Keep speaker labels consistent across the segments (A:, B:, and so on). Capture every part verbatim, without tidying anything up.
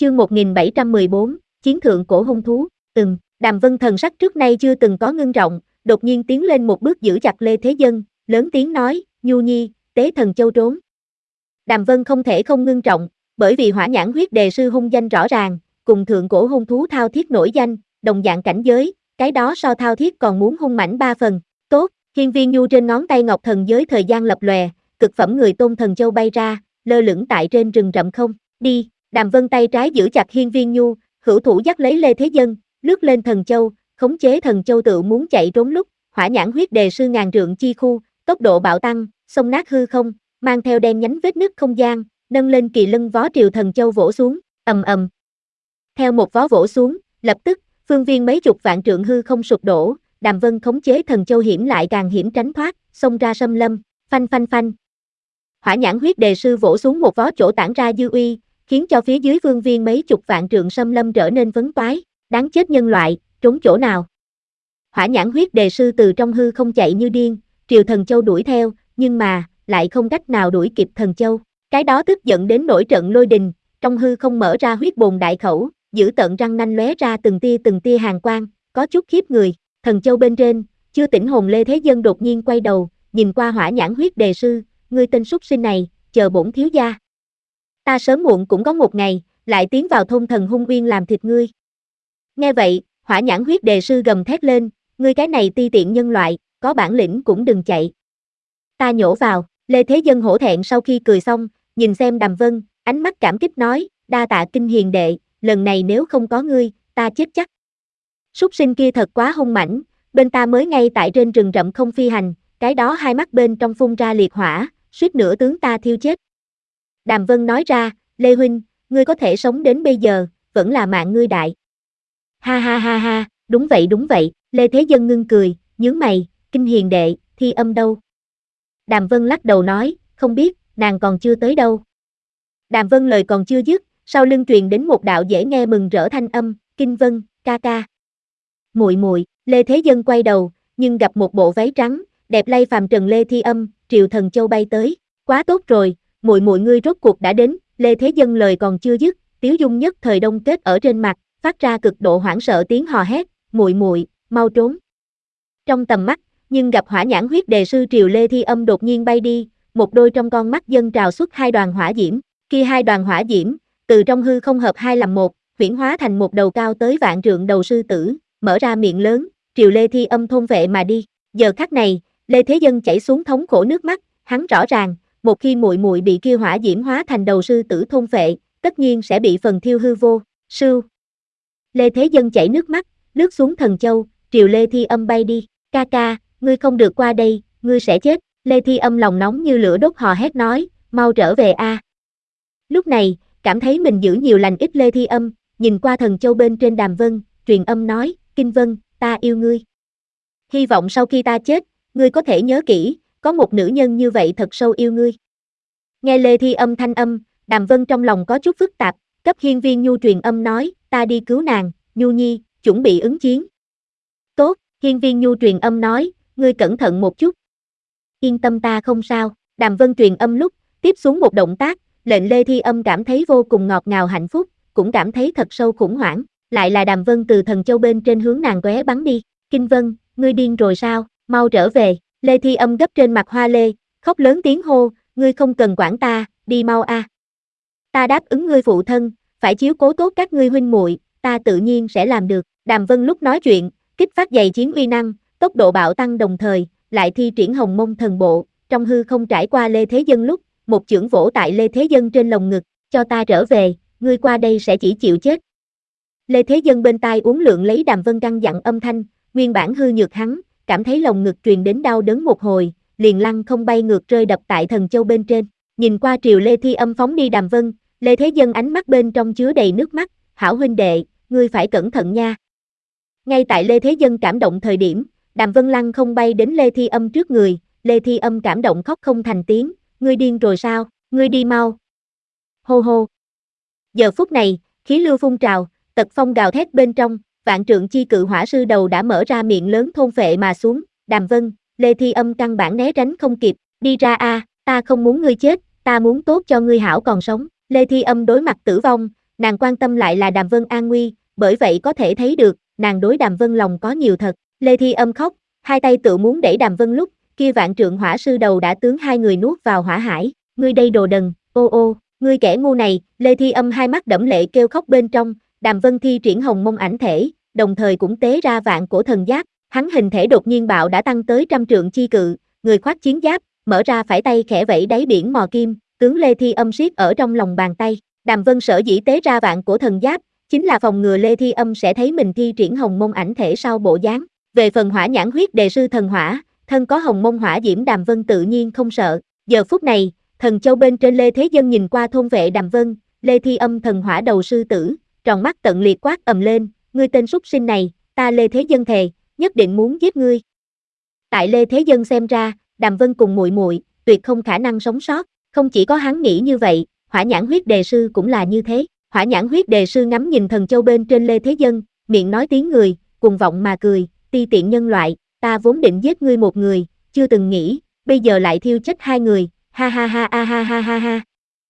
A: Chương một nghìn bảy trăm mười bốn, Chiến thượng cổ hung thú. Ừm, Đàm Vân thần sắc trước nay chưa từng có ngưng trọng, đột nhiên tiến lên một bước giữ chặt Lê Thế Dân, lớn tiếng nói, Nhu Nhi, tế thần châu trốn. Đàm Vân không thể không ngưng trọng, bởi vì hỏa nhãn huyết đề sư hung danh rõ ràng, cùng thượng cổ hung thú thao thiết nổi danh, đồng dạng cảnh giới, cái đó so thao thiết còn muốn hung mãnh ba phần. Tốt, hiên viên nhu trên ngón tay ngọc thần giới thời gian lập lòe, cực phẩm người tôn thần châu bay ra, lơ lửng tại trên rừng rậm không, đi. Đàm Vân tay trái giữ chặt hiên viên nhu, hữu thủ dắt lấy Lê Thế Dân, lướt lên thần châu, khống chế thần châu tự muốn chạy trốn lúc, hỏa nhãn huyết đề sư ngàn trượng chi khu, tốc độ bạo tăng, xông nát hư không, mang theo đen nhánh vết nứt không gian, nâng lên kỳ lân vó triều thần châu vỗ xuống, ầm ầm. Theo một vó vỗ xuống, lập tức, phương viên mấy chục vạn trượng hư không sụp đổ, Đàm Vân khống chế thần châu hiểm lại càng hiểm tránh thoát, xông ra xâm lâm, phanh phanh phanh. Hỏa nhãn huyết đề sư vỗ xuống một vó chỗ tản ra dư uy, khiến cho phía dưới phương viên mấy chục vạn trượng xâm lâm trở nên vấn toái, đáng chết nhân loại, trốn chỗ nào. Hỏa nhãn huyết đề sư từ trong hư không chạy như điên, triều thần châu đuổi theo, nhưng mà, lại không cách nào đuổi kịp thần châu. Cái đó tức giận đến nổi trận lôi đình, trong hư không mở ra huyết bồn đại khẩu, giữ tợn răng nanh lóe ra từng tia từng tia hàn quang, có chút khiếp người. Thần châu bên trên, chưa tỉnh hồn Lê Thế Dân đột nhiên quay đầu, nhìn qua hỏa nhãn huyết đề sư, ngươi tên súc sinh này, chờ bổn thiếu gia. Ta sớm muộn cũng có một ngày, lại tiến vào thôn thần hung uyên làm thịt ngươi. Nghe vậy, hỏa nhãn huyết đề sư gầm thét lên, ngươi cái này ti tiện nhân loại, có bản lĩnh cũng đừng chạy. Ta nhổ vào, Lê Thế Dân hổ thẹn sau khi cười xong, nhìn xem Đàm Vân, ánh mắt cảm kích nói, đa tạ kinh hiền đệ, lần này nếu không có ngươi, ta chết chắc. Súc sinh kia thật quá hung mãnh, bên ta mới ngay tại trên rừng rậm không phi hành, cái đó hai mắt bên trong phun ra liệt hỏa, suýt nữa tướng ta thiêu chết. Đàm Vân nói ra, Lê Huynh, ngươi có thể sống đến bây giờ, vẫn là mạng ngươi đại. Ha ha ha ha, đúng vậy đúng vậy, Lê Thế Dân ngưng cười, nhướng mày, kinh hiền đệ, Thi Âm đâu? Đàm Vân lắc đầu nói, không biết, nàng còn chưa tới đâu. Đàm Vân lời còn chưa dứt, sau lưng truyền đến một đạo dễ nghe mừng rỡ thanh âm, Kinh Vân, ca ca. Muội muội, Lê Thế Dân quay đầu, nhưng gặp một bộ váy trắng, đẹp lay phàm trần Lê Thi Âm, triều thần châu bay tới, quá tốt rồi, muội muội ngươi rốt cuộc đã đến. Lê Thế Dân lời còn chưa dứt, Tiếu Dung nhất thời đông kết ở trên mặt, phát ra cực độ hoảng sợ tiếng hò hét, muội muội, mau trốn. Trong tầm mắt, nhưng gặp hỏa nhãn huyết đề sư triều Lê Thi Âm đột nhiên bay đi, một đôi trong con mắt dân trào xuất hai đoàn hỏa diễm, kia hai đoàn hỏa diễm, từ trong hư không hợp hai làm một, huyễn hóa thành một đầu cao tới vạn trượng đầu sư tử, mở ra miệng lớn, triều Lê Thi Âm thôn vệ mà đi. Giờ khắc này, Lê Thế Dân chảy xuống thống khổ nước mắt, hắn rõ ràng, một khi muội muội bị kia hỏa diễm hóa thành đầu sư tử thôn vệ, tất nhiên sẽ bị phần thiêu hư vô. Sưu. Lê Thế Dân chảy nước mắt, lướt xuống thần châu, triều Lê Thi Âm bay đi. Ca ca, ngươi không được qua đây, ngươi sẽ chết. Lê Thi Âm lòng nóng như lửa đốt hò hét nói, mau trở về a. Lúc này, cảm thấy mình giữ nhiều lành ít Lê Thi Âm, nhìn qua thần châu bên trên Đàm Vân, truyền âm nói, Kinh Vân, ta yêu ngươi. Hy vọng sau khi ta chết, ngươi có thể nhớ kỹ, có một nữ nhân như vậy thật sâu yêu ngươi. Nghe Lê Thi Âm thanh âm, Đàm Vân trong lòng có chút phức tạp, cấp hiên viên nhu truyền âm nói, ta đi cứu nàng, Nhu Nhi, chuẩn bị ứng chiến. Tốt, hiên viên nhu truyền âm nói, ngươi cẩn thận một chút. Yên tâm ta không sao. Đàm Vân truyền âm lúc, tiếp xuống một động tác, lệnh Lê Thi Âm cảm thấy vô cùng ngọt ngào hạnh phúc, cũng cảm thấy thật sâu khủng hoảng, lại là Đàm Vân từ thần châu bên trên hướng nàng tóe bắn đi. Kinh Vân, ngươi điên rồi sao, mau trở về. Lê Thi Âm gấp trên mặt hoa lê, khóc lớn tiếng hô, ngươi không cần quản ta, đi mau a. Ta đáp ứng ngươi phụ thân, phải chiếu cố tốt các ngươi huynh muội, ta tự nhiên sẽ làm được. Đàm Vân lúc nói chuyện, kích phát dày chiến uy năng, tốc độ bạo tăng đồng thời, lại thi triển Hồng Mông thần bộ, trong hư không trải qua Lê Thế Dân lúc, một chưởng vỗ tại Lê Thế Dân trên lồng ngực, cho ta trở về, ngươi qua đây sẽ chỉ chịu chết. Lê Thế Dân bên tai uốn lượn lấy Đàm Vân căn dặn âm thanh, nguyên bản hư nhược hắn, cảm thấy lồng ngực truyền đến đau đớn một hồi, liền lăn không bay ngược rơi đập tại thần châu bên trên. Nhìn qua triều Lê Thi Âm phóng đi Đàm Vân, Lê Thế Dân ánh mắt bên trong chứa đầy nước mắt, hảo huynh đệ, ngươi phải cẩn thận nha. Ngay tại Lê Thế Dân cảm động thời điểm, Đàm Vân lăn không bay đến Lê Thi Âm trước người, Lê Thi Âm cảm động khóc không thành tiếng, ngươi điên rồi sao, ngươi đi mau. Hô hô. Giờ phút này, khí lưu phun trào, tật phong gào thét bên trong, vạn trượng chi cự hỏa sư đầu đã mở ra miệng lớn thôn phệ mà xuống, Đàm Vân, Lê Thi Âm căn bản né tránh không kịp, đi ra a, ta không muốn ngươi chết, ta muốn tốt cho ngươi hảo còn sống. Lê Thi Âm đối mặt tử vong, nàng quan tâm lại là Đàm Vân an nguy, bởi vậy có thể thấy được, nàng đối Đàm Vân lòng có nhiều thật. Lê Thi Âm khóc, hai tay tự muốn đẩy Đàm Vân lúc, kia vạn trượng hỏa sư đầu đã tướng hai người nuốt vào hỏa hải, ngươi đây đồ đần, ô ô, ngươi kẻ ngu này, Lê Thi Âm hai mắt đẫm lệ kêu khóc bên trong, Đàm Vân thi triển hồng mông ảnh thể, đồng thời cũng tế ra vạn cổ thần giáp, hắn hình thể đột nhiên bạo đã tăng tới trăm trượng chi cự, người khoác chiến giáp, mở ra phải tay khẽ vẫy đáy biển mò kim, tướng Lê Thi Âm siết ở trong lòng bàn tay. Đàm Vân sở dĩ tế ra vạn cổ thần giáp, chính là phòng ngừa Lê Thi Âm sẽ thấy mình thi triển hồng mông ảnh thể sau bộ dáng. Về phần hỏa nhãn huyết đề sư thần hỏa, thân có hồng mông hỏa diễm Đàm Vân tự nhiên không sợ. Giờ phút này, thần châu bên trên Lê Thế Dân nhìn qua thôn vệ Đàm Vân, Lê Thi Âm thần hỏa đầu sư tử, tròn mắt tận liệt quát ầm lên, ngươi tên súc sinh này, ta Lê Thế Dân thề, nhất định muốn giết ngươi. Tại Lê Thế Dân xem ra, Đàm Vân cùng muội muội tuyệt không khả năng sống sót, không chỉ có hắn nghĩ như vậy, hỏa nhãn huyết đề sư cũng là như thế. Hỏa nhãn huyết đề sư ngắm nhìn thần châu bên trên Lê Thế Dân, miệng nói tiếng người, cuồng vọng mà cười, ti tiện nhân loại, ta vốn định giết ngươi một người, chưa từng nghĩ, bây giờ lại thiêu chết hai người, ha ha ha ha ha ha ha ha.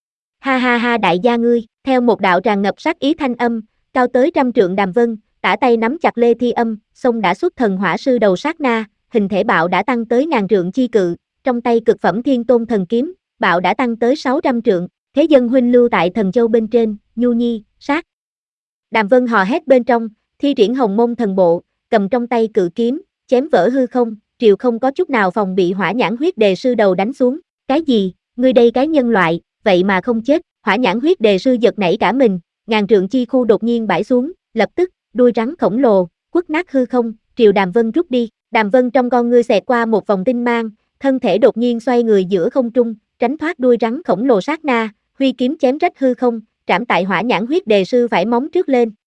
A: Ha ha ha đại gia ngươi, theo một đạo tràn ngập sát ý thanh âm, cao tới trăm trượng Đàm Vân, tả tay nắm chặt Lê Thi Âm, xông đã xuất thần hỏa sư đầu sát na, hình thể bạo đã tăng tới ngàn trượng chi cự, trong tay cực phẩm thiên tôn thần kiếm, bạo đã tăng tới sáu trăm trượng, Thế Dân huynh lưu tại thần châu bên trên, nhu nhi, sát. Đàm Vân hò hét bên trong, thi triển hồng mông thần bộ, cầm trong tay cự kiếm, chém vỡ hư không, triều không có chút nào phòng bị hỏa nhãn huyết đề sư đầu đánh xuống, cái gì, ngươi đây cái nhân loại, vậy mà không chết, hỏa nhãn huyết đề sư giật nảy cả mình, ngàn trượng chi khu đột nhiên bãi xuống, lập tức, đuôi rắn khổng lồ, quất nát hư không, triều Đàm Vân rút đi, Đàm Vân trong con ngươi xẹt qua một vòng tinh mang, thân thể đột nhiên xoay người giữa không trung, tránh thoát đuôi rắn khổng lồ sát na, huy kiếm chém rách hư không, trảm tại hỏa nhãn huyết đề sư phải móng trước lên,